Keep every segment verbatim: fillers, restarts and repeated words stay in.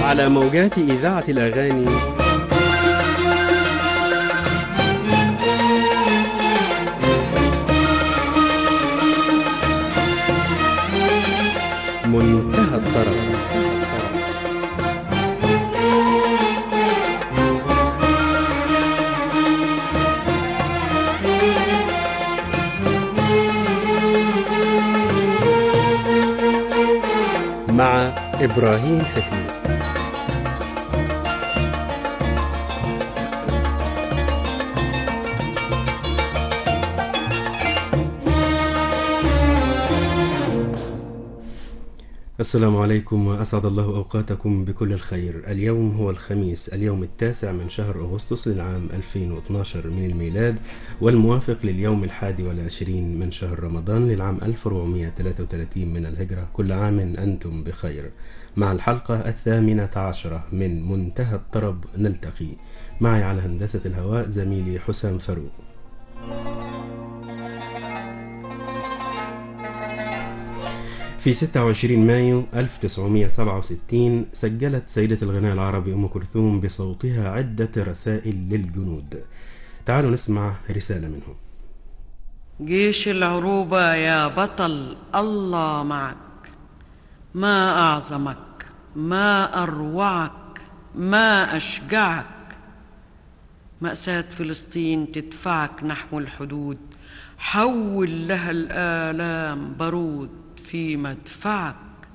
على موجات إذاعة الأغاني منتهى الطرب. مع إبراهيم حفيظ. السلام عليكم وأسعد الله أوقاتكم بكل الخير. اليوم هو الخميس، اليوم التاسع من شهر أغسطس للعام ألفين واثني عشر من الميلاد، والموافق لليوم الحادي والعشرين من شهر رمضان للعام ألف وأربعمائة وثلاثة وثلاثين من الهجرة. كل عام أنتم بخير. مع الحلقة الثامنة عشرة من منتهى الطرب نلتقي. معي على هندسة الهواء زميلي حسام فاروق. في ستة وعشرين مايو ألف وتسعمائة وسبعة وستين سجلت سيدة الغناء العربي أم كلثوم بصوتها عدة رسائل للجنود. تعالوا نسمع رسالة منهم. جيش العروبة يا بطل، الله معك، ما أعظمك، ما أروعك، ما أشجعك. مأساة فلسطين تدفعك نحو الحدود، حول لها الآلام بارود في مدفعك.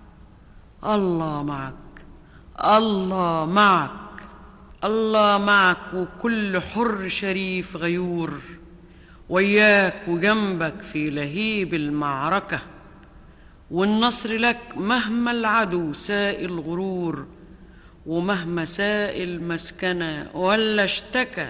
الله معك، الله معك، الله معك، وكل حر شريف غيور وياك وجنبك في لهيب المعركة. والنصر لك مهما العدو سائل غرور، ومهما سائل مسكنة ولا اشتكى.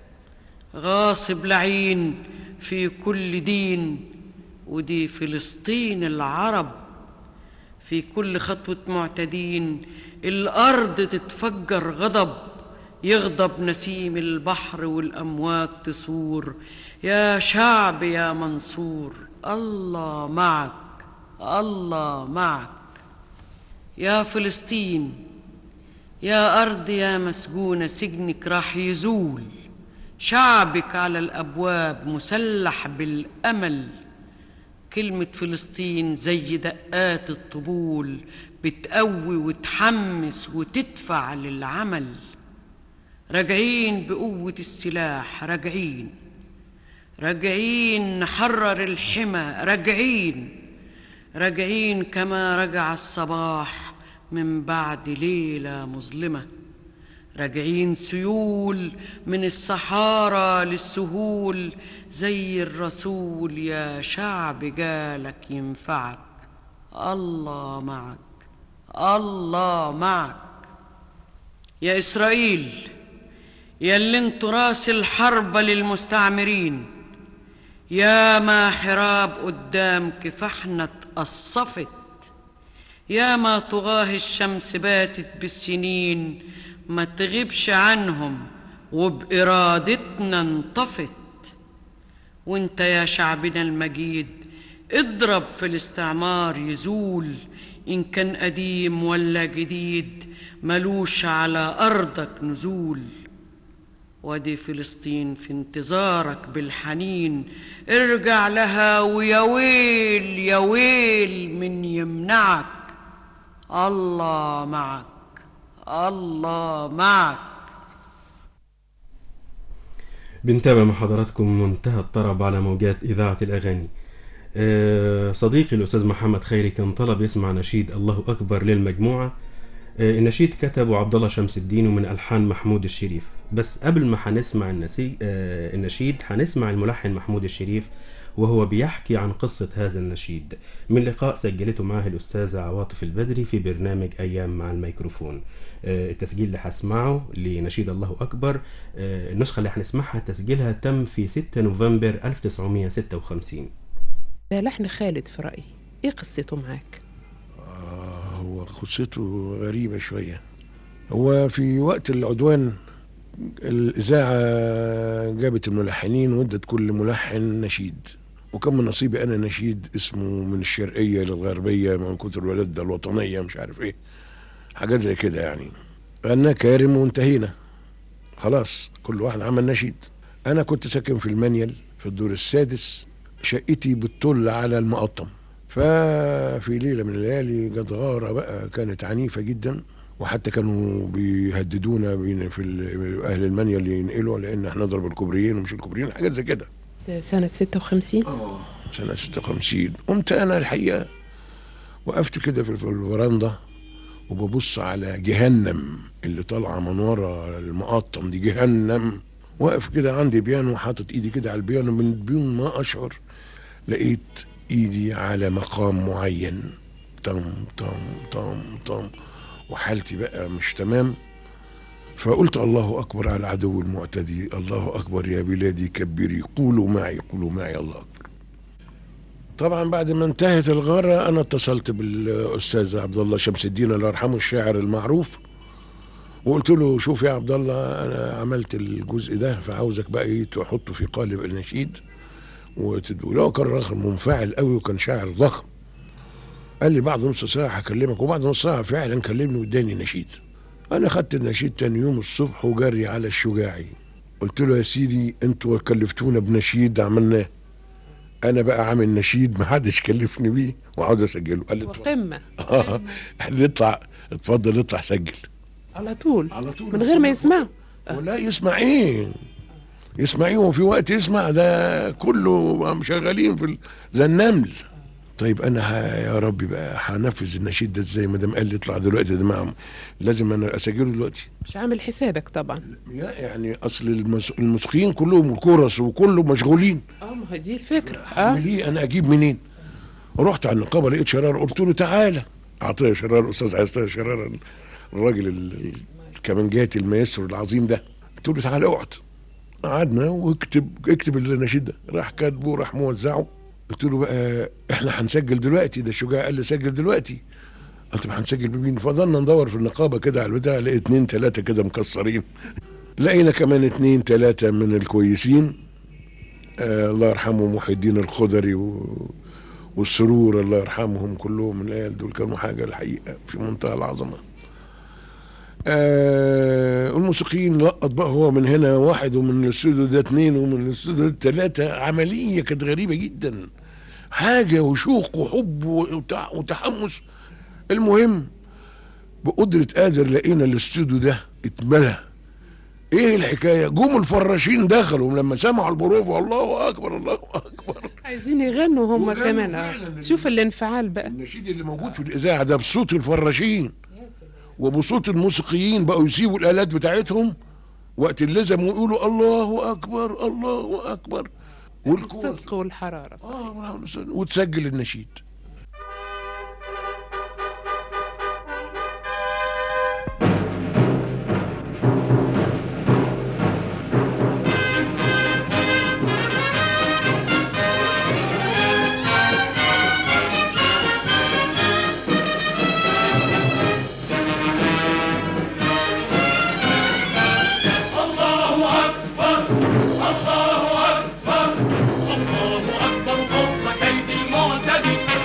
غاصب لعين في كل دين، ودي فلسطين العرب. في كل خطوة معتدين الأرض تتفجر غضب، يغضب نسيم البحر والأمواج تصور. يا شعب يا منصور، الله معك، الله معك. يا فلسطين يا أرض يا مسجونة، سجنك راح يزول، شعبك على الأبواب مسلح بالأمل. كلمة فلسطين زي دقات الطبول، بتقوي وتحمس وتدفع للعمل. راجعين بقوة السلاح، راجعين راجعين نحرر الحمى، راجعين راجعين كما رجع الصباح من بعد ليلة مظلمة. راجعين سيول من الصحارى للسهول، زي الرسول يا شعب جالك ينفعك. الله معك، الله معك. يا إسرائيل يا اللي انتوا راس الحرب للمستعمرين، يا ما حراب قدام كفاحنا اتقصفت، يا ما طغاه الشمس باتت بالسنين، ما تغيبش عنهم وبإرادتنا انطفت. وانت يا شعبنا المجيد اضرب في الاستعمار يزول، إن كان قديم ولا جديد ملوش على أرضك نزول. ودي فلسطين في انتظارك بالحنين، ارجع لها ويا ويل يا ويل من يمنعك. الله معك، الله معك. بنتابع مع حضراتكم منتهى الطرب على موجات إذاعة الأغاني. أه صديقي الأستاذ محمد خيري كان طلب يسمع نشيد الله أكبر للمجموعة. أه النشيد كتبه عبد الله شمس الدين ومن ألحان محمود الشريف. بس قبل ما هنسمع النسي... أه النشيد هنسمع الملحن محمود الشريف وهو بيحكي عن قصة هذا النشيد من لقاء سجلته معه الأستاذة عواطف البدري في برنامج أيام مع الميكروفون. التسجيل اللي هسمعه لنشيد الله أكبر، النسخة اللي هنسمعها تسجيلها تم في ستة نوفمبر ألف وتسعمائة وستة وخمسين. ده لحن خالد في رأيي، ايه قصته معاك؟ آه هو قصته غريبة شوية. هو في وقت العدوان الإذاعة جابت الملحنين وادت كل ملحن نشيد، وكان من نصيبي أنا نشيد اسمه من الشرقية للغربية من كتر الولادة الوطنية مش عارف إيه، حاجات زي كده يعني. غنى كارم وانتهينا خلاص، كل واحد عمل نشيد. انا كنت ساكن في المنيل في الدور السادس، شقتي بتطل على المقطم. ففي ليله من الليالي جت غاره بقى كانت عنيفه جدا، وحتى كانوا بيهددونا بين في اهل المنيل اللي ينقلوا لان احنا نضرب الكوبريين ومش الكوبريين، حاجات زي كده. ده سنة ستة وخمسين؟ اه سنه ستة وخمسين. قمت انا الحقيقه وقفت كده في الفرندا وببص على جهنم اللي طالعه من ورا المقطم دي، جهنم. واقف كده عندي بيانو وحاطط ايدي كده على البيانو، من دون ما اشعر لقيت ايدي على مقام معين، طم طم طم طم، وحالتي بقى مش تمام. فقلت الله اكبر على العدو المعتدي، الله اكبر يا بلادي كبري، قولوا معي قولوا معي الله اكبر. طبعا بعد ما انتهت الغاره انا اتصلت بالاستاذ عبد الله شمس الدين الله يرحمه الشاعر المعروف، وقلت له شوف يا عبد الله انا عملت الجزء ده فعاوزك بقى ايه تحطه في قالب النشيد وتدوله. كان راجل منفعل قوي وكان شاعر ضخم. قال لي بعد نص ساعه هكلمك، وبعد نص ساعه فعلا كلمني واداني نشيد. انا خدت النشيد تاني يوم الصبح وجري على الشجاعي، قلت له يا سيدي انتوا كلفتونا بنشيد عملناه، انا بقى عامل نشيد ما حدش كلفني بيه وعاوز اسجله. قال لي وقمة اه قال لي اطلع اتفضل اطلع سجل على طول على طول من غير ما يسمعوا. ولا يسمع ايه يسمع ايه وفي وقت يسمع؟ ده كله شغالين في ال... زي النمل. طيب انا ه... يا ربي بقى هنفذ النشيد ده ازاي ما دام قال لي اطلع دلوقتي؟ ده معهم لازم انا اسجله دلوقتي. مش عامل حسابك طبعا. يعني اصل المس... الموسيقيين كلهم كورس وكله مشغولين. اه ما هي دي الفكره. اعمل ايه انا؟ اجيب منين؟ رحت على النقابه لقيت شرار، قلت له تعالى. عطيه شرار، استاذ عطيه شرار الراجل ال... الكمانجاتي المايسترو العظيم ده، قلت له تعالى اقعد. قعدنا واكتب اكتب النشيد ده. راح كاتبه راح موزعه. قلت له بقى احنا هنسجل دلوقتي، ده الشجاع قال لي سجل دلوقتي. قلت له هنسجل بمين؟ فضلنا ندور في النقابه كده على البتاع، لقيت اتنين تلاته كده مكسرين. لقينا كمان اتنين تلاته من الكويسين، آه الله يرحمه محي الدين الخضري و... والسرور الله يرحمهم كلهم. العيال دول كانوا حاجه الحقيقه في منتهى العظمه. آه الموسيقيين لقط بقى هو من هنا واحد ومن الاستوديو ده اتنين ومن الاستوديو ده تلاته. عمليه كانت غريبه جدا، حاجه وشوق وحب وتحمس. المهم بقدره قادر لقينا الاستوديو ده اتملى. ايه الحكايه؟ جم الفراشين دخلوا لما سمعوا البروفه، الله اكبر الله اكبر، عايزين يغنوا هم كمان. اه شوف الانفعال بقى. النشيد اللي موجود في الاذاعه ده بصوت الفراشين وبصوت الموسيقيين بقوا يسيبوا الالات بتاعتهم وقت اللزم ويقولوا الله اكبر الله اكبر، والصدق والحراره صحيح. اه وتسجل النشيد. الله أكبر الله أكبر ضد كيد المعتدي.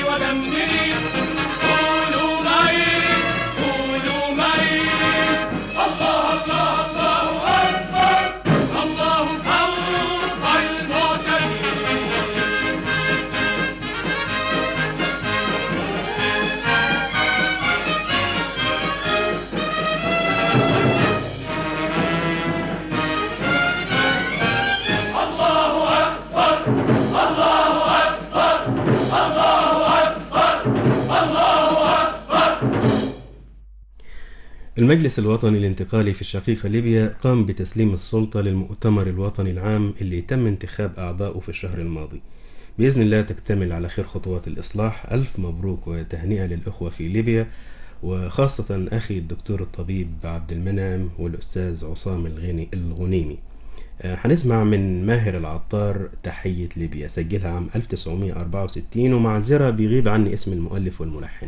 المجلس الوطني الانتقالي في الشقيقة ليبيا قام بتسليم السلطة للمؤتمر الوطني العام اللي تم انتخاب أعضائه في الشهر الماضي. بإذن الله تكتمل على خير خطوات الإصلاح. ألف مبروك وتهنئة للأخوة في ليبيا، وخاصة أخي الدكتور الطبيب عبد المنعم والأستاذ عصام الغني الغنيمي. هنسمع من ماهر العطار تحية ليبيا، سجلها عام ألف وتسعمائة وأربعة وستين، ومعذرة بيغيب عني اسم المؤلف والملحن.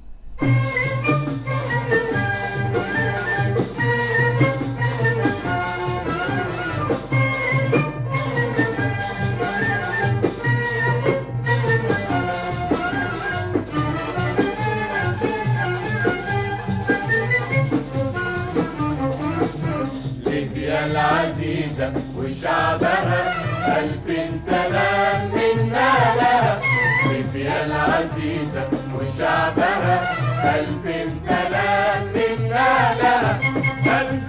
العزيزة وشعبها ألف سلام منا لها. ليبيا العزيزة وشعبها ألف سلام منا لها. ألف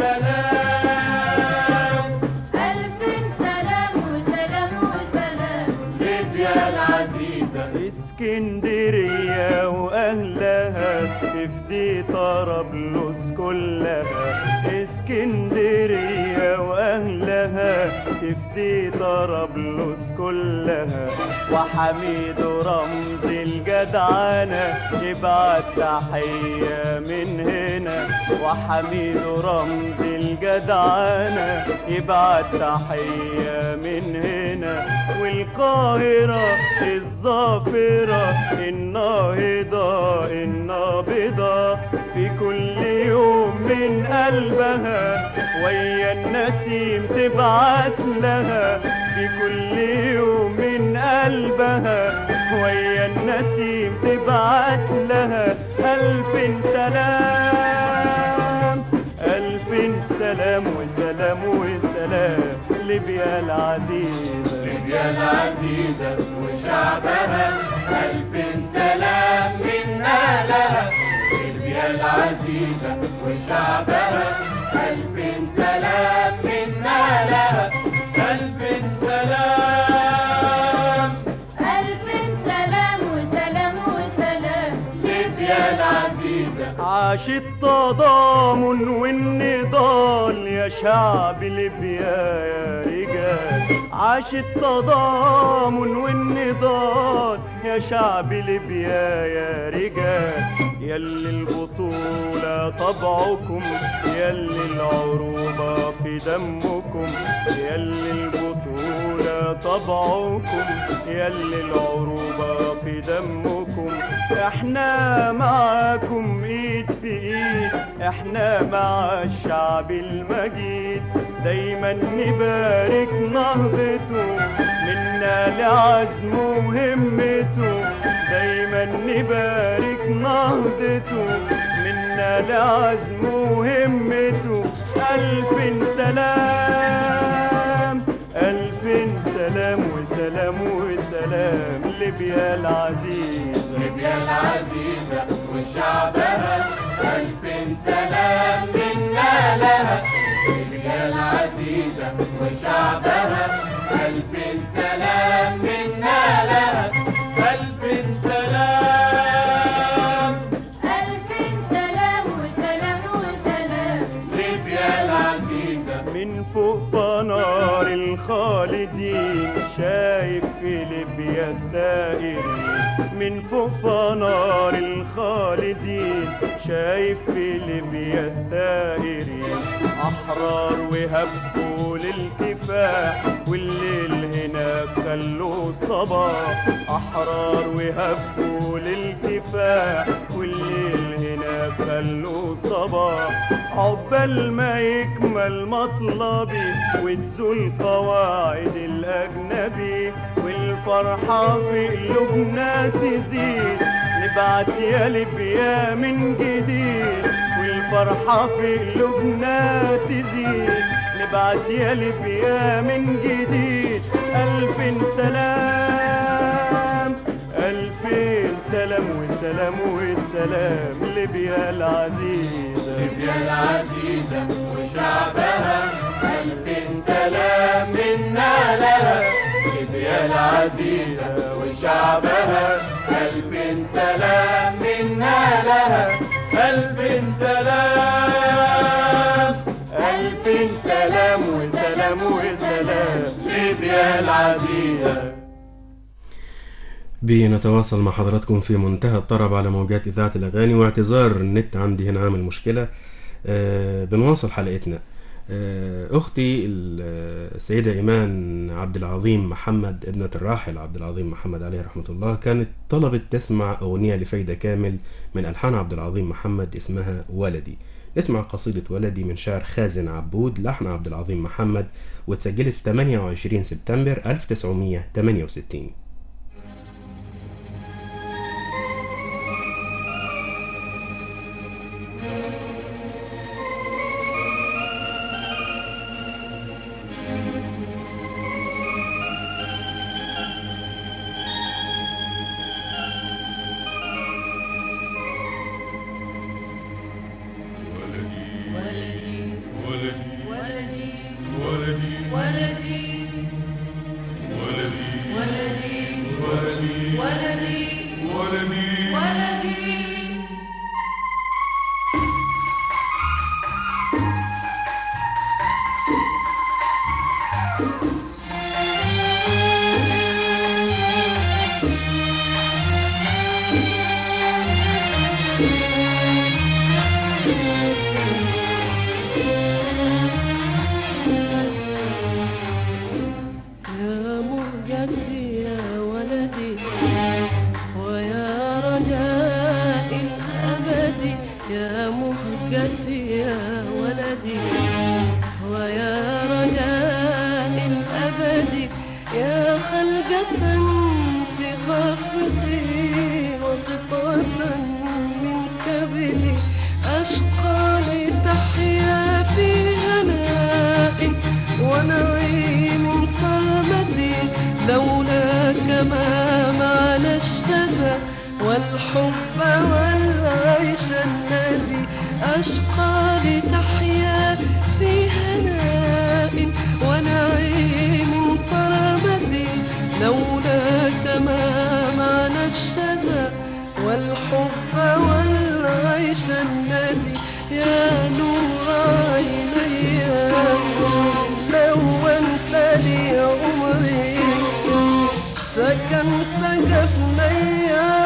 سلام ألف سلام وسلام وسلام. ليبيا العزيزة اسكندرية وأهلها تفدي طرابلس كلها. اسكندرية وأهلها تفدي طرابلس كلها. وحميد رمز الجدعنة يبعت تحية من هنا. وحميد رمز الجدعنة يبعت تحية من هنا. والقاهرة الظافرة الناهضة النابضة في كل يوم من قلبها ويا النسيم تبعت لها. في كل يوم من قلبها ويا النسيم تبعت لها. ألف سلام ألف سلام وسلام وسلام. ليبيا العزيزة ليبيا العزيزة وشعبها ألف سلام منا لها. ليبيا العزيزة وشعبها ألف سلام منا لها. ألف سلام ألف سلام وسلام وسلام. ليبيا العزيزة عاش التضامن والنضال يا شعب ليبيا يا رجال. عاش التضامن والنضال يا شعب ليبيا يا رجال. يلي البطولة طبعكم يلي العروبة في دمكم. يلي البطولة طبعكم يلي العروبة في دمكم. احنا معاكم ايد في ايد. احنا مع الشعب المجيد دايما نبارك نهضته منا لعزمه وهمته. دايما نبارك نهضته منا لعزمه وهمته. ألف سلام ألف سلام وسلام وسلام. ليبيا العزيزة ليبيا العزيزة وشعبها ألف سلام منا لها. ليبيا العزيزة وشعبها ألف سلام منا لها. ألف سلام ألف سلام وسلام وسلام. ليبيا العزيزة من فوق فنار الخالدين شايف في ليبيا الدائرين. من فوق فنار الخالدين شايف في ليبيا الدائرين. أحرار وهبوا للكفاح والليل هناك خلوه صباح. أحرار وهبوا للكفاح والليل هناك خلوه صباح. عقبال ما يكمل مطلبي وتزول قواعد الأجنبي. والفرحة في قلوبنا تزيد نبعت يا ليبيا من جديد والفرحة في قلوبنا تزيد نبعت يا ليبيا من جديد ألف سلام ألفين سلام وسلام وسلام ليبيا العزيزة ليبيا العزيزة وشعبها ألف سلام منا لها ليبيا العزيزة وشعبها ألف سلام منا لها ألف سلام ألف سلام وسلام وسلام ليبيا العزيزة. بنتواصل مع حضراتكم في منتهى الطرب على موجات إذاعة الأغاني، واعتذار النت عندي هنا عامل مشكلة. آه بنواصل حلقتنا. آه أختي السيدة إيمان عبد العظيم محمد ابنة الراحل عبد العظيم محمد عليه رحمة الله كانت طلبت تسمع أغنية لفايدة كامل من ألحان عبد العظيم محمد اسمها ولدي. نسمع قصيدة ولدي من شعر خازن عبود لحن عبد العظيم محمد، واتسجلت في ثمانية وعشرين سبتمبر ألف وتسعمية وثمانية وستين. والحب والعيش النادي أشقى لتحيا في هناء ونعيم صرمدي لولاك ما معنى الشدى والحب والعيش النادي يا نور عيني لو أنت لي عمري سكنت جفني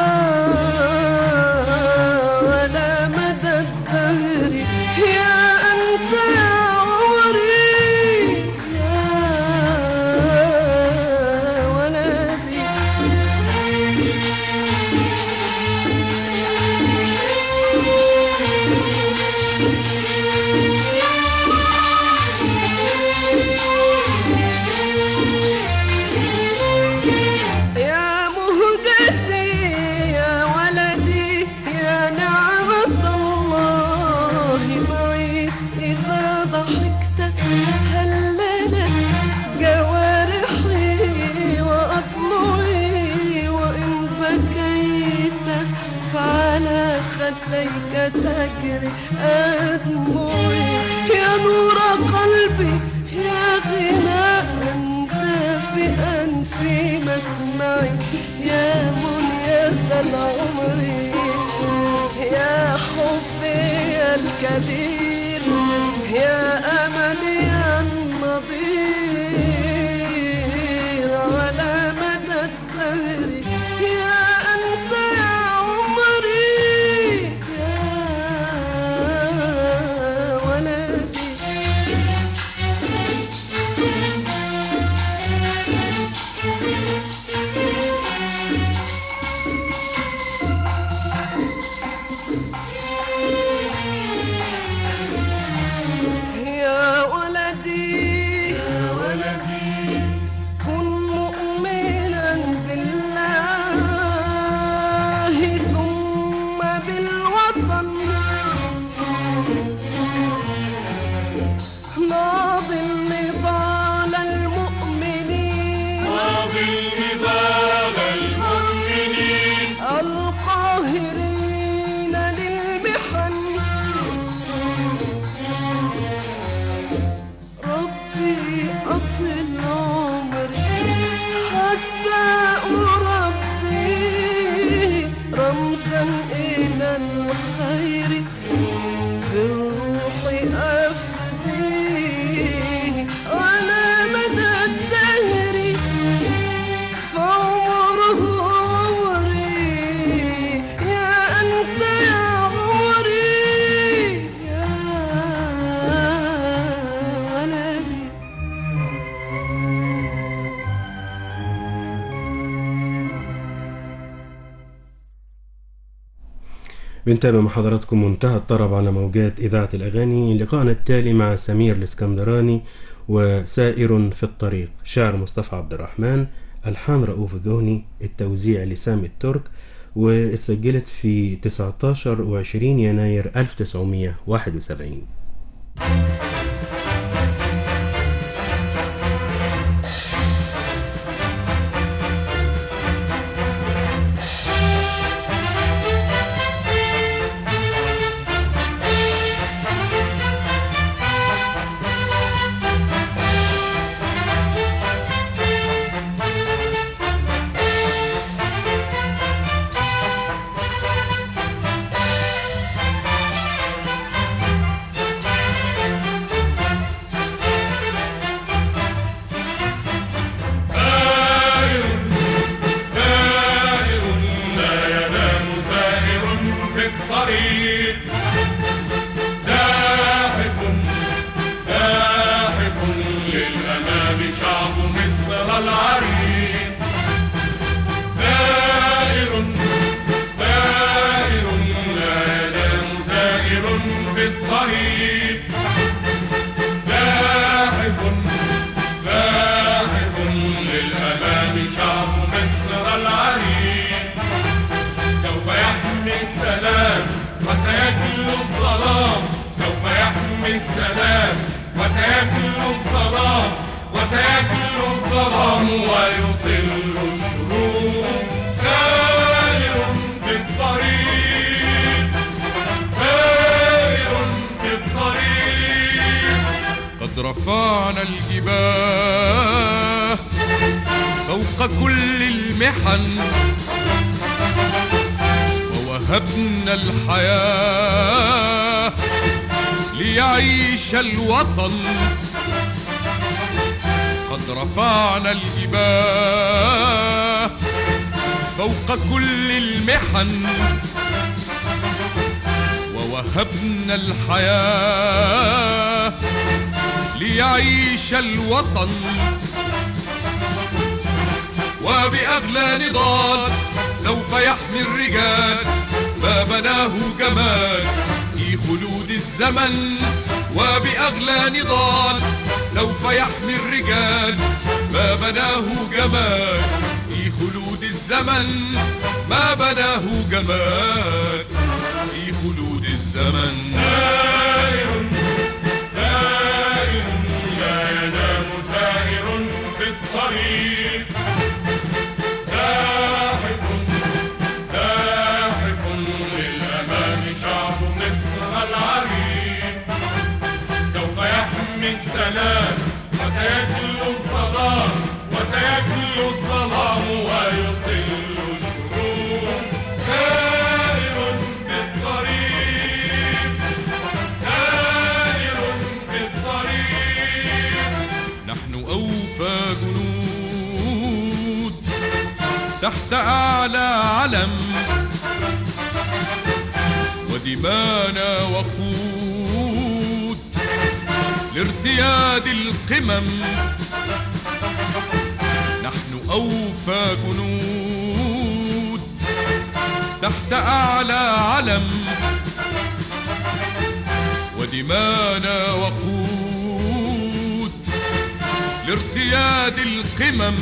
على مدى الدهر يا أنت يا عمري يا ولدي يا مهجتي يا ولدي يا نعمة الله معي إذا ضحكت هللت جوارحي وأضلعي وإن بكيت فعلى خديك تجري أدمعي يا نور قلبي يا غناء دافئا في مسمعي يا منية العمر يا حبي الكبير يا أملي النظير على مدى الدهر يا أنت يا عمري يا ولدي ساهرين للمحن ربي أطل عمري حتى أربي رمزا إلى الخير بالروح أفديه على مدى الدهر فعمره عمري يا أنت يا عمري يا ولدي. بنتابع مع حضراتكم منتهى الطرب على موجات إذاعة الأغاني. لقاءنا التالي مع سمير الإسكندراني وسائر في الطريق، شعر مصطفى عبد الرحمن، ألحان رؤوف الذهني، التوزيع لسامي الترك، واتسجلت في تسعة عشر وعشرين يناير ألف وتسعمائة وواحد وسبعين. رفعنا الجباه فوق كل المحن ووهبنا الحياة ليعيش الوطن. قد رفعنا الجباه فوق كل المحن ووهبنا الحياة ليعيش الوطن. وبأغلى نضال سوف يحمي الرجال ما بناه جمال في خلود الزمن. وبأغلى نضال سوف يحمي الرجال ما بناه جمال في خلود الزمن. ما بناه جمال في خلود الزمن. الطريق زاحف زاحف للأمام شعب مصر العريق سوف يحمي السلام وسيكل الظلام وسيكل الظلام ويطل الشرور. سائر في الطريق سائر في الطريق نحن أوفى جنود تحت أعلى علم ودمانا وقود لارتياد القمم. نحن أوفى جنود تحت أعلى علم ودمانا وقود لارتياد القمم.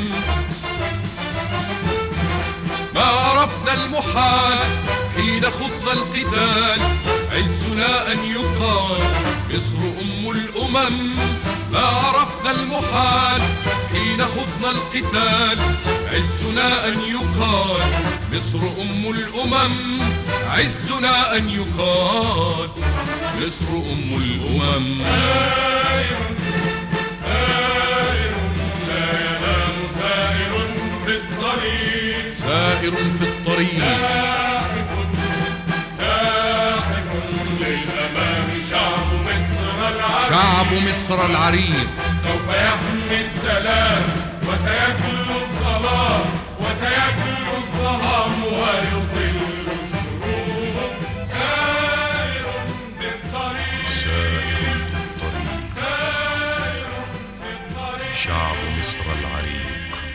ما عرفنا المحال حين خضنا القتال عزنا أن يقال مصر أم الأمم. ما عرفنا المحال حين خضنا القتال. عزنا أن يقال مصر أم الأمم، عزنا أن يقال مصر أم الأمم. ثائر ثائر لا ينام ثائر في الطريق، سائر في الطريق، زاحف زاحف للأمام شعب مصر العريق، شعب مصر العريق. سوف يحمي السلام وسيكل الظلام، وسيكل الظلام ويطل الشروق. سائر في الطريق، سائر في الطريق، سائر في الطريق، شعب مصر العريق.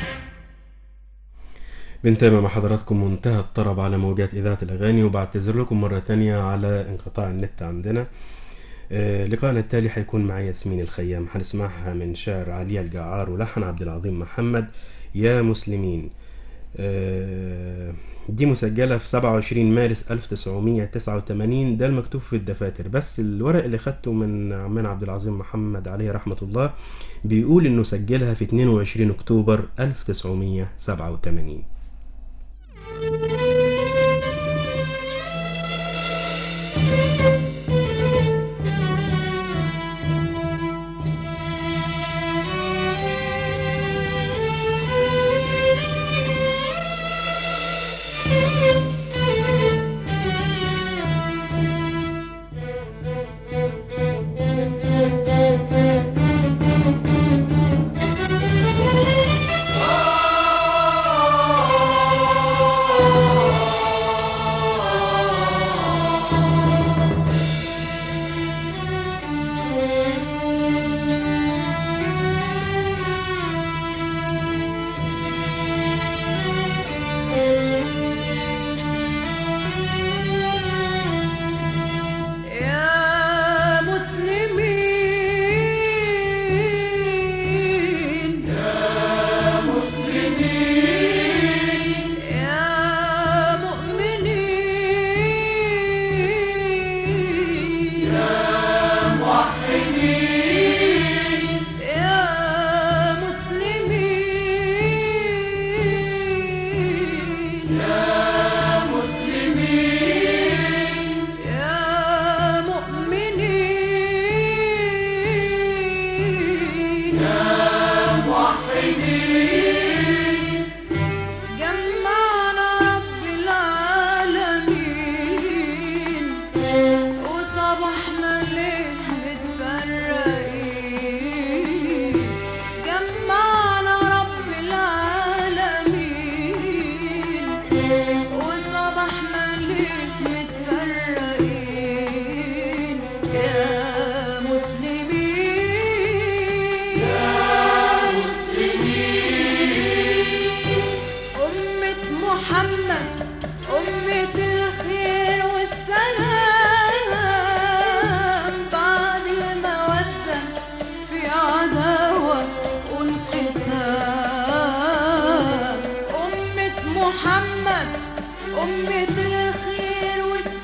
بنتابع مع حضراتكم منتهى الطرب على موجات إذاعة الأغاني، وبعتذر لكم مرة تانية على انقطاع النت عندنا. آه لقاءنا التالي حيكون مع ياسمين الخيام، هنسمعها من شعر علي الجعار ولحن عبد العظيم محمد، يا مسلمين. آه دي مسجلة في سبعة وعشرين مارس ألف وتسعمية وتسعة وتمانين، ده المكتوب في الدفاتر، بس الورق اللي خدته من عمان عبد العظيم محمد عليه رحمة الله بيقول إنه سجلها في اتنين وعشرين أكتوبر ألف وتسعمية وسبعة وتمانين. محمد أمة الخير والسلام.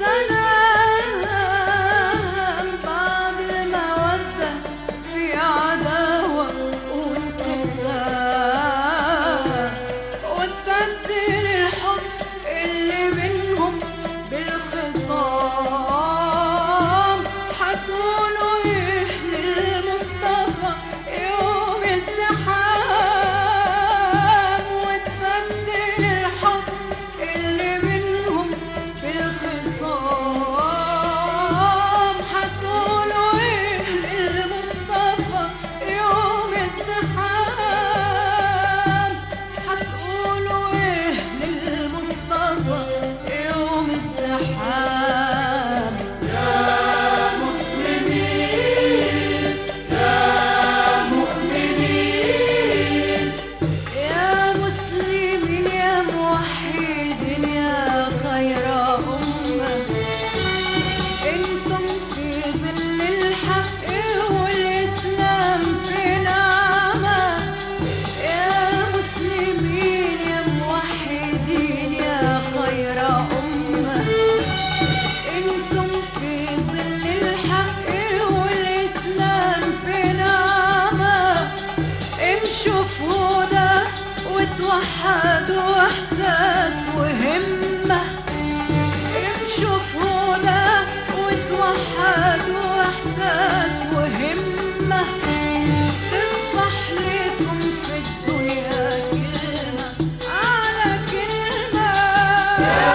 اتحاد واحساس وهمة تصبح لكم في الدنيا كلمة على كلمة يا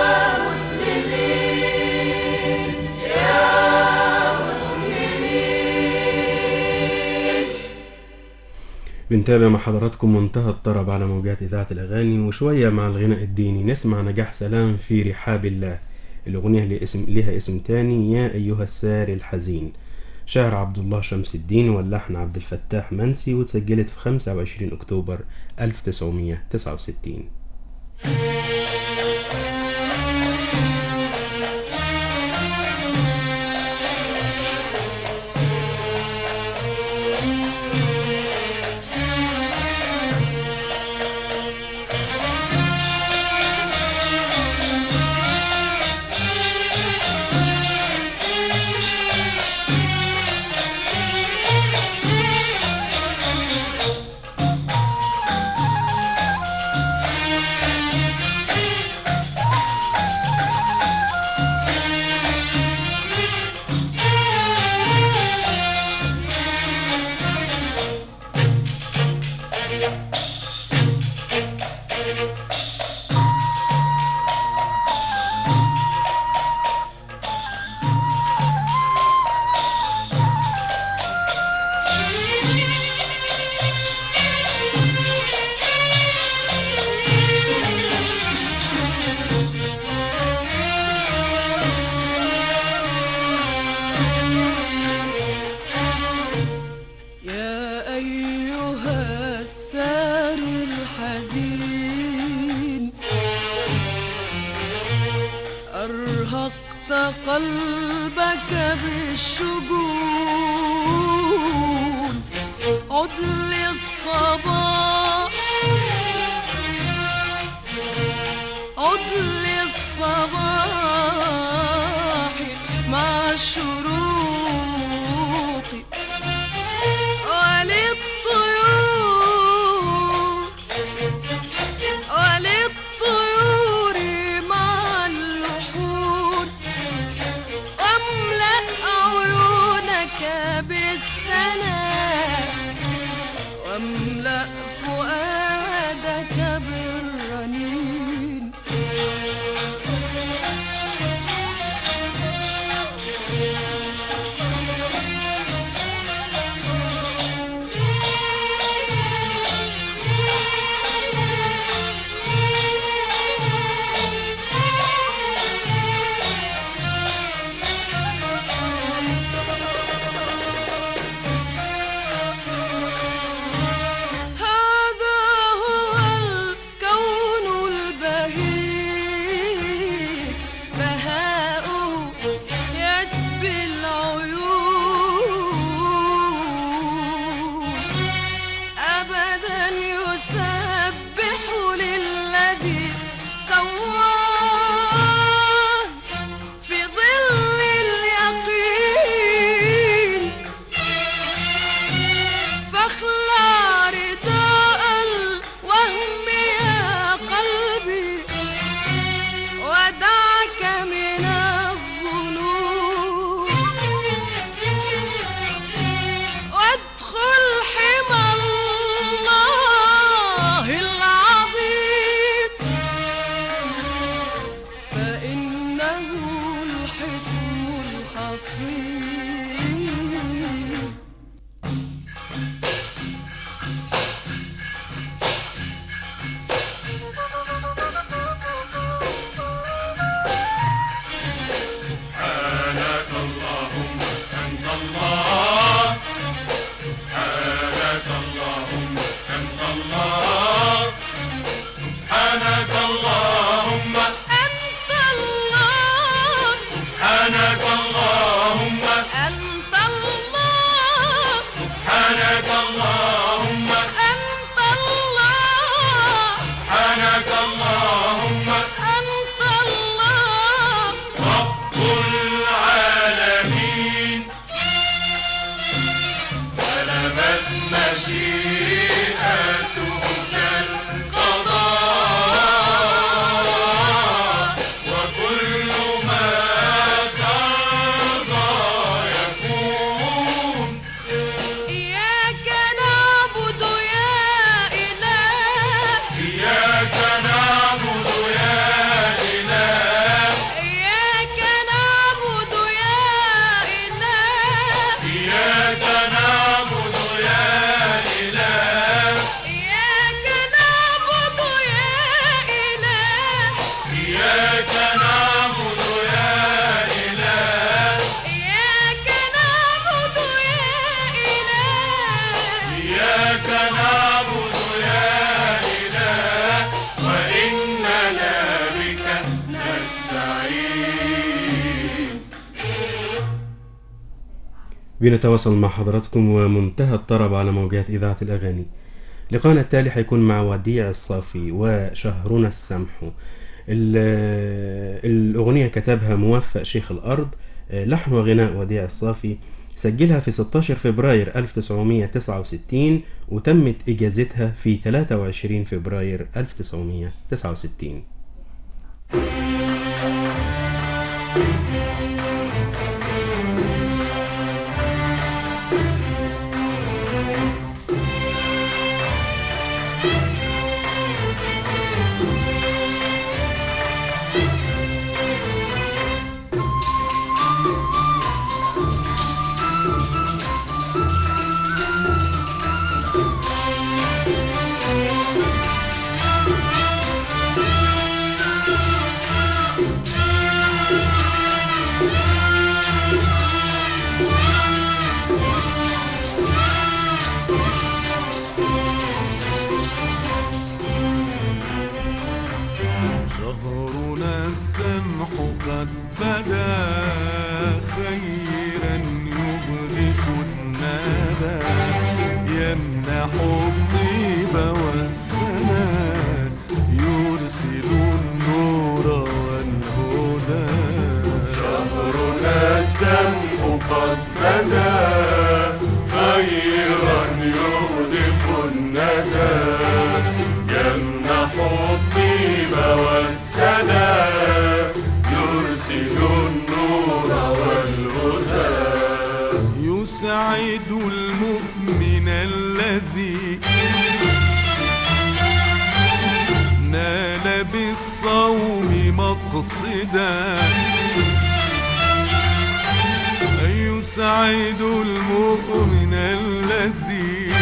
مسلمين يا مسلمين. بنتابع مع حضراتكم منتهى الطرب على موجات إذاعة الأغاني، وشوية مع الغناء الديني نسمع نجاح سلام في رحاب الله. الأغنية اللي اسم لها اسم تاني يا أيها الساري الحزين، شعر عبد الله شمس الدين واللحن عبد الفتاح منسي، وتسجلت في خمسة وعشرين أكتوبر ألف وتسعمية وتسعة وستين. أرهقت قلبك بالشجون عد للصباح عد للصباح مع الشروق وللطيور وللطيور مع اللحون واملأ عيونك بالسلام واملأ فؤادك بالرنين سبحانك اللهم بنتواصل مع حضراتكم ومنتهى الطرب على موجات إذاعة الأغاني. لقاءنا التالي حيكون مع وديع الصافي وشهرنا السمح. الأغنية كتبها موفق شيخ الأرض، لحن وغناء وديع الصافي، سجلها في ستة عشر فبراير ألف وتسعمائة وتسعة وستين وتمت إجازتها في ثلاثة وعشرين فبراير ألف وتسعمائة وتسعة وستين. شهرنا السمح قد بدا خيرا يبهك الندى، يمنح الطيب والسماء يرسل النور والهدى. شهرنا السمح قد بدا خيرا يهدك الندى، يمنح الطيب والسلام يرسل النور والهدى. يسعد المؤمن الذي نال بالصوم مقصدا، يسعد المؤمن الذي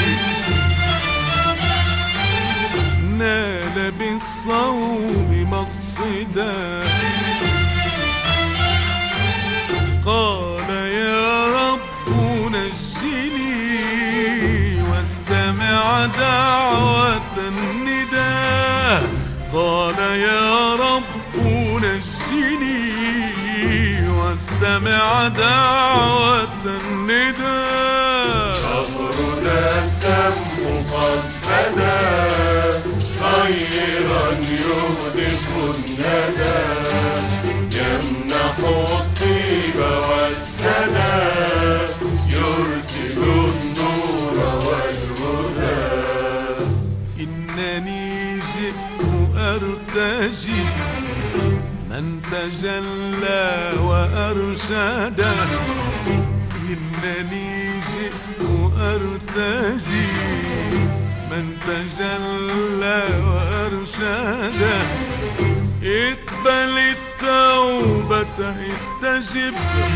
نال بالصوم مقصدا. قال يا رب نجني واستمع دعوة النداء. قال يا رب نجني واستمع دعوة النداء. شهرنا السمح قد بدا خيرا يهدك الندى، يمنح الطيب والسلام يرسل النور والهدى. إنني جئت أرتجي من تجلى وأرشدا، إنني جئت أرتجي من تجلى وأرشدا. اقبل التوبة استجب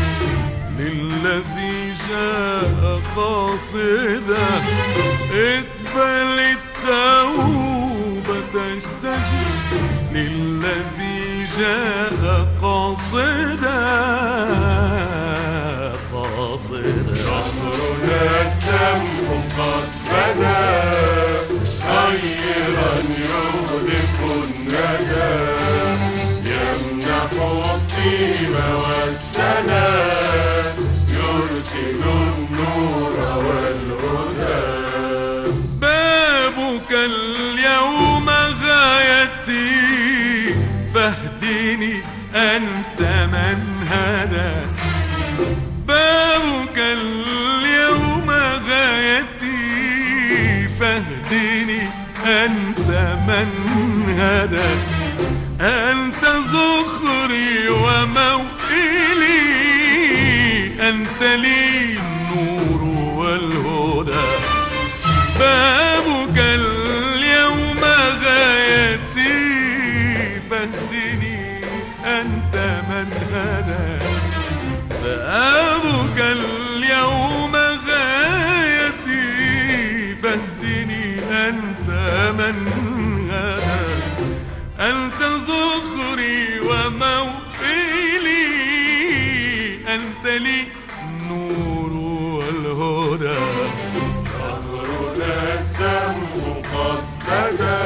للذي جاء قاصدا. اقبل التوبة استجب للذي جاء قاصدا قاصدا. شهرنا السمح قد بدا خيرا يهدك الندى، يمنح الطيب والسلام يرسل النور والهدى. بابك اليوم غايتي فاهدني أنت من هدى. بابك اليوم غايتي فاهدني أنت من هدى. أنت ذخري وموئلي، أنت لي النور والهدى. بابك اليوم غايتي فاهدني أنت من هدى. بابك اليوم غايتي فاهدني أنت من هدى. أنت ذخري وموئلي، أنت لي النور والهدى. شهرنا السمح قد بدا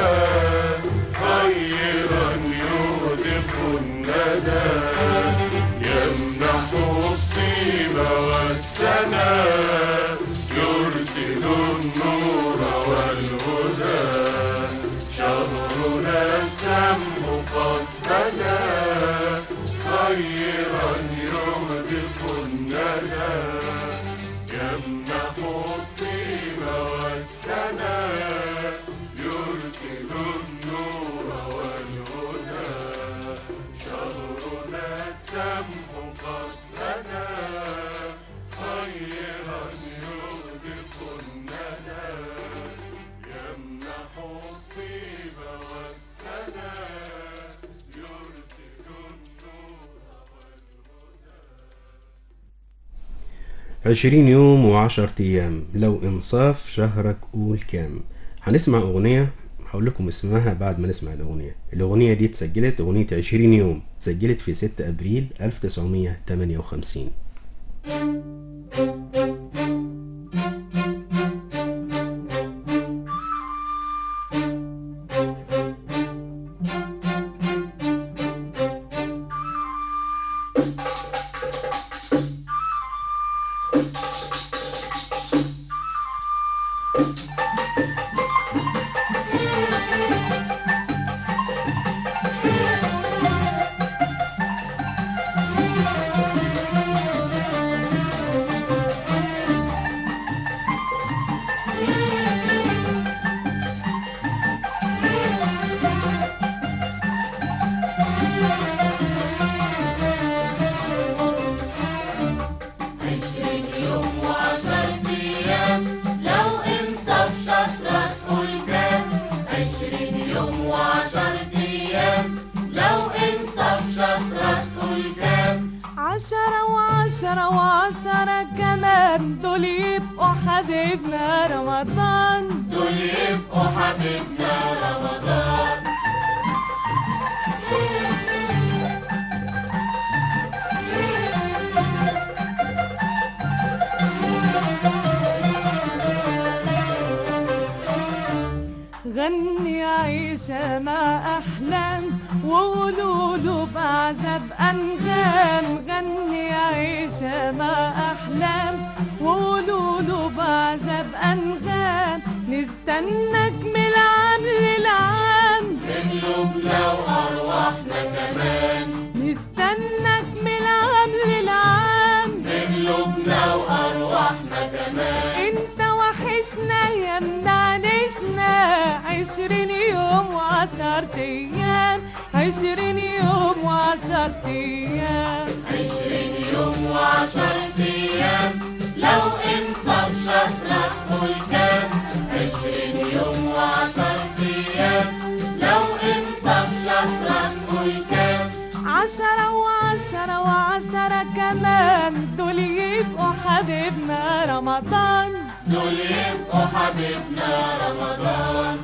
خيرا يهدك الندى، يمنح الطيب والسلام خيرا يهدف الندى يمنح الطيب والسنا يرسل النور والهدى شهرنا السمح قد بدا خيرا يهدف الندى يمنح الطيب والسنا يرسل النور والهدى. عشرين يوم وعشرة أيام لو إنصاف شهرك قول كام. هنسمع أغنية هقول لكم اسمها بعد ما نسمع الأغنية. الأغنية دي اتسجلت، أغنية عشرين يوم، اتسجلت في ستة أبريل ألف وتسعمية وتمانية وخمسين. عشرة وعشرة وعشرة كمان دول يبقوا حبيبنا رمضان، دول يبقوا حبيبنا رمضان. غني عيشة مع أحلام وقولوا له بعذاب أنغام. غني عيشة مع أحلام وقولوا له بعذاب أنغام. نستناك من العام للعام من قلوبنا وأرواحنا كمان. نستناك من العام للعام من قلوبنا وأرواحنا كمان. انت وحشنا يا منعنشنا عشرين يوم وعشرة أيام. عشرين يوم وعشرة أيام. عشرين يوم وعشرة أيام لو انصف شهرك قول كام. عشرين يوم وعشرة أيام لو انصف شهرك قول كام. عشرة وعشرة وعشرة كمان دول يبقوا حبيبنا رمضان، دول يبقوا حبيبنا رمضان.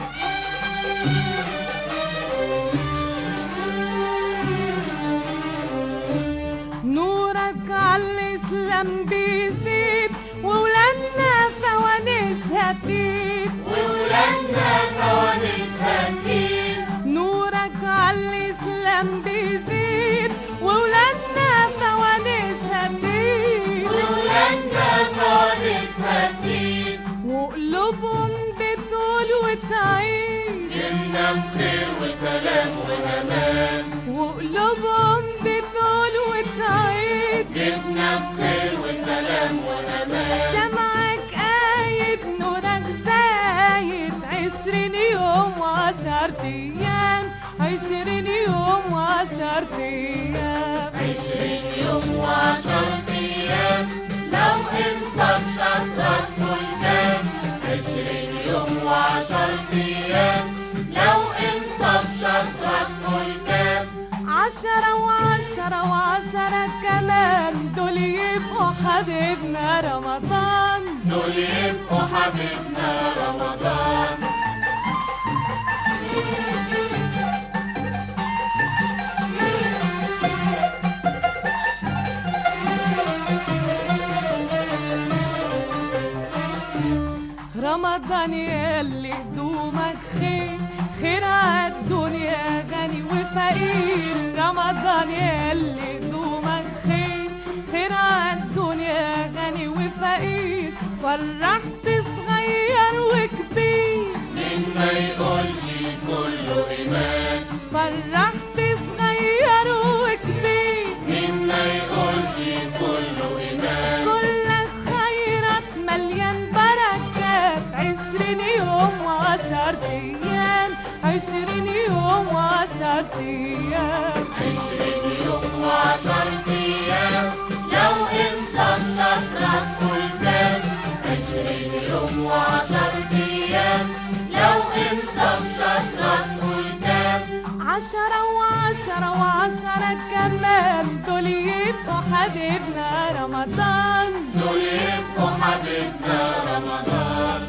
نورك عالإسلام بيزيد وولادنا فوانيس هتيد، وولادنا فوانيس هتيد. نورك عالإسلام بيزيد وولادنا فوانيس هتيد، وولادنا فوانيس هتيد. وقلوبهم بتقول وتعيد جبنا بخير وسلام وأمان. وقلوبهم بتقول وتعيد جبنا بخير وسلام وأمان. شمعك قايد نورك زايد. عشرين يوم وعشرة أيام. عشرين يوم وعشرة أيام. عشرين يوم وعشرة أيام لو انصف شهرك قول كام. عشرين يوم وعشرة أيام لو انصف شهرك قول كام. عشرة وعشرة وعشرة كمان دول يبقوا حبيبنا رمضان، دول يبقوا حبيبنا رمضان. رمضان يلي دومك خير، خير عالدنيا غني وفقير. رمضان يلي دومك خير، خير عالدنيا غني وفقير. فرحت صغير وكبير من ما يقولش كله إيمان. فرحت صغير وكبير من أيام عشرين يوم وعشرة أيام لو انصاف شطرك كل كام عشرين يوم وعشرة أيام لو انصاف شطرك كل كام عشرة وعشرة وعشرة كمان دول يبقوا حبيبنا رمضان دول يبقوا حبيبنا رمضان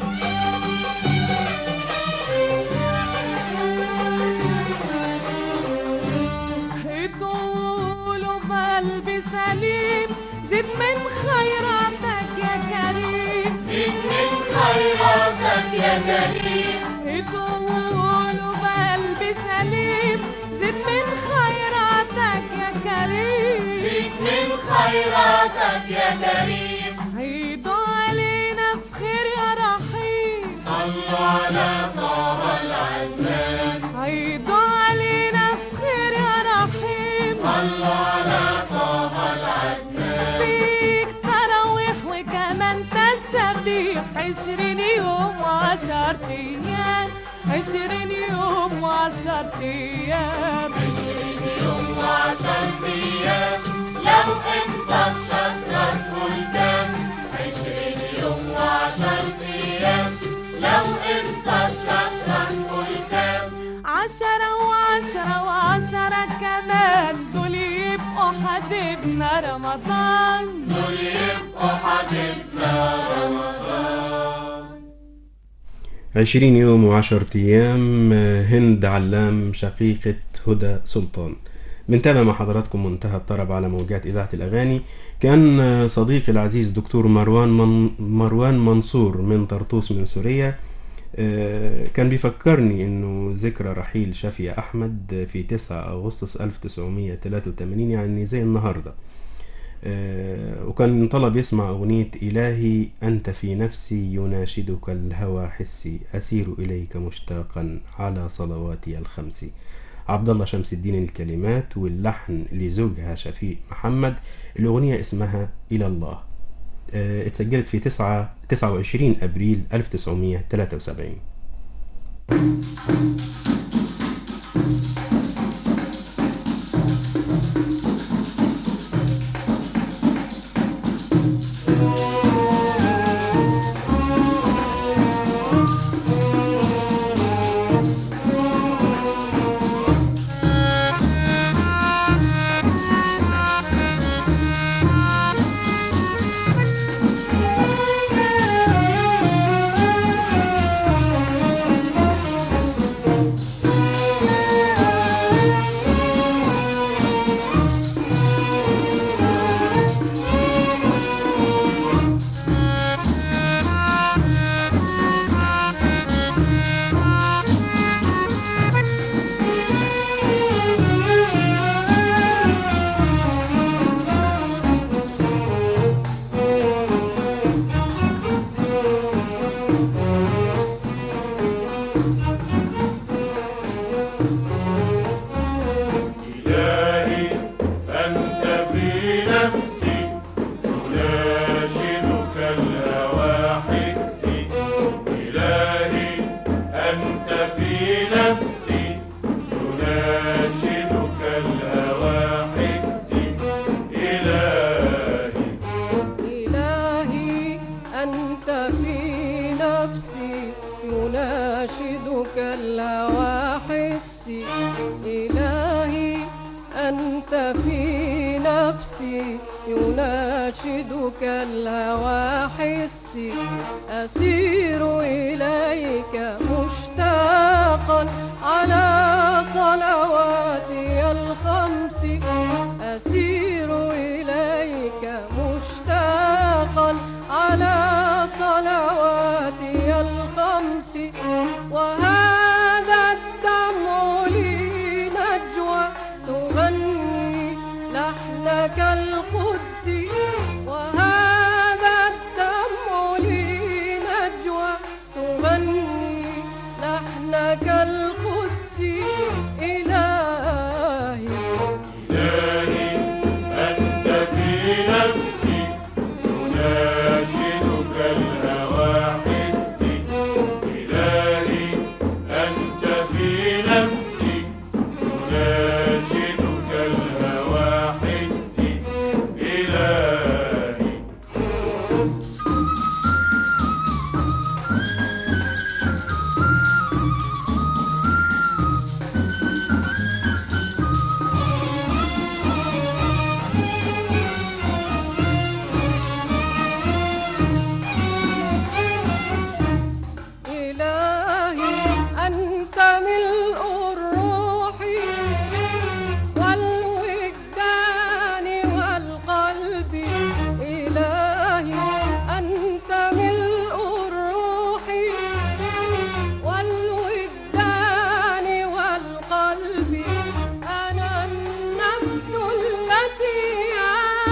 يقولوا بقلبي سليم زد من خيراتك يا كريم زد من خيراتك يا كريم يقولوا بقلبي سليم زد من خيراتك يا كريم زد من خيراتك يا كريم عيدوا علينا في خير يا رحيم صلوا على طه العدنان عيدوا علينا في خير يا رحيم صلوا على طه العدنان فيك تراويح وكمان تسبيح عشرين يوم وعشر أيام عشرين يوم وعشر أيام عشرين يوم وعشر أيام لو انصاف شطرك كل كام عشرين يوم وعشر أيام لو انصاف شطرك كل كام عشرة وعشرة وعشرة كمان دول يبقوا حبيبنا رمضان دول يبقوا حبيبنا رمضان عشرين يوم وعشرة أيام هند علام شقيقة هدى سلطان. بنتابع مع حضراتكم منتهى الطرب على موجات إذاعة الأغاني. كان صديقي العزيز دكتور مروان من مروان منصور من طرطوس من سوريا كان بيفكرني إنه ذكرى رحيل شفيع أحمد في تسعة أغسطس ألف وتسعمية وثلاثة وثمانين يعني زي النهاردة، وكان طلب يسمع أغنية إلهي أنت في نفسي يناشدك الهوى حسي أسير إليك مشتاقا على صلواتي الخمس. عبد الله شمس الدين الكلمات واللحن لزوجها شفيق محمد. الأغنية اسمها إلى الله، اتسجلت في تسعة وعشرين أبريل ألف وتسعمية وثلاثة وسبعين. إلهي أنت في نفسي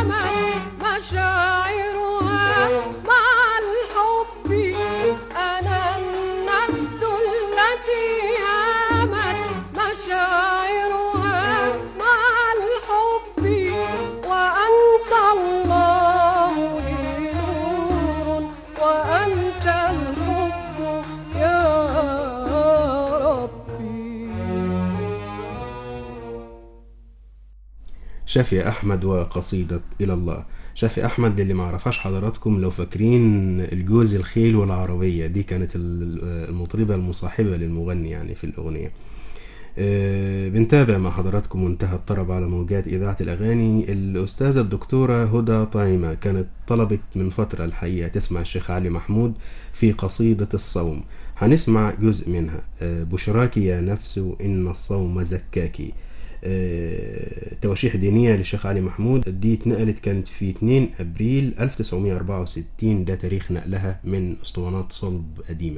شافي أحمد وقصيدة إلى الله. شافي أحمد اللي ما عرفهاش حضراتكم، لو فاكرين الجوز الخيل والعربية، دي كانت المطربة المصاحبة للمغني يعني في الأغنية. بنتابع مع حضراتكم منتهى الطرب على موجات إذاعة الأغاني. الأستاذة الدكتورة هدى طعيمة كانت طلبت من فترة الحقيقة تسمع الشيخ علي محمود في قصيدة الصوم. هنسمع جزء منها. بشراك يا نفس إن الصوم زكاكي، تواشيح دينية للشيخ علي محمود. دي اتنقلت كانت في اتنين أبريل ألف وتسعمائة وأربعة وستين، ده تاريخ نقلها من اسطوانات صلب قديمة.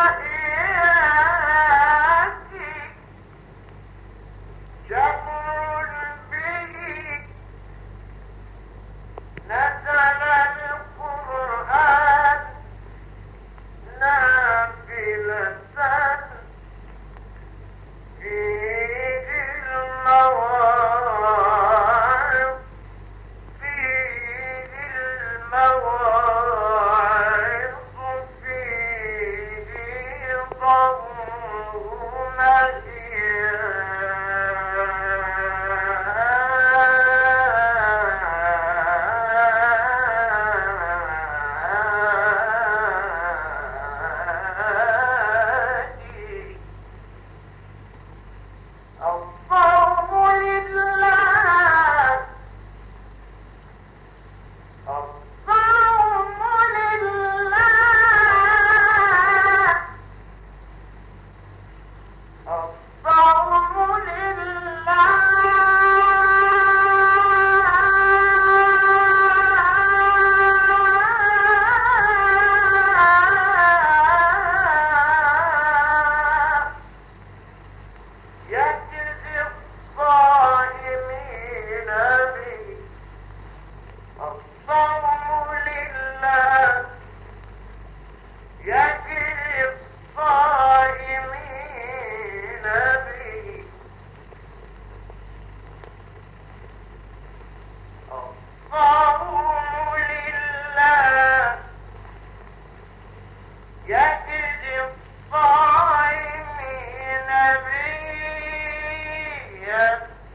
Jack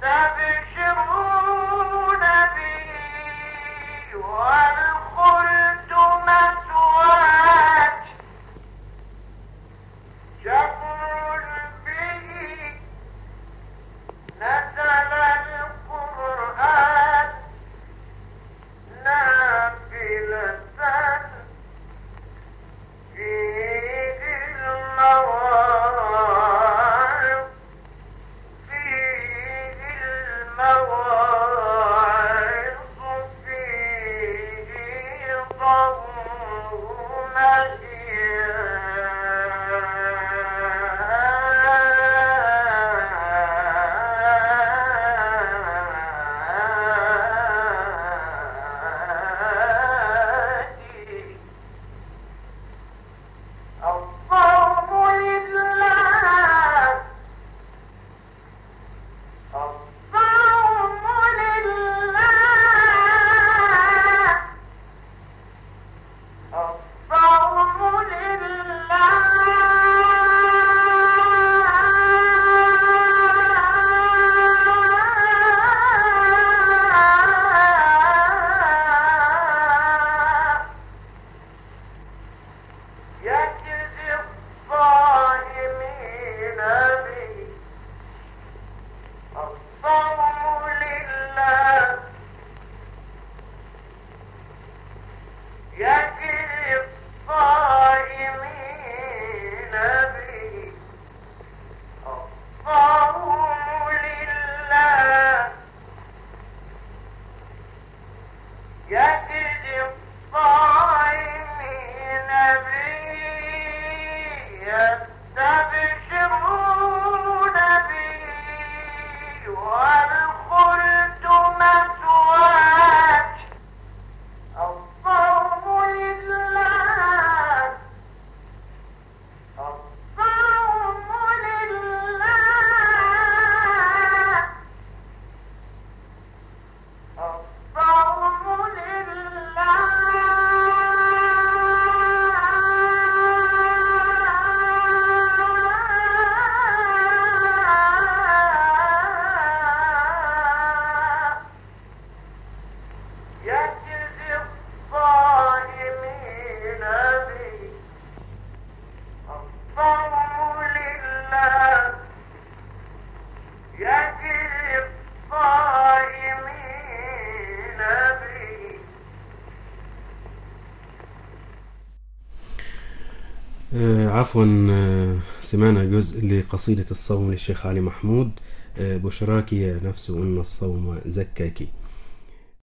عفوا سمعنا جزء لقصيدة الصوم للشيخ علي محمود، بشراك يا نفس إن الصوم زكاكي.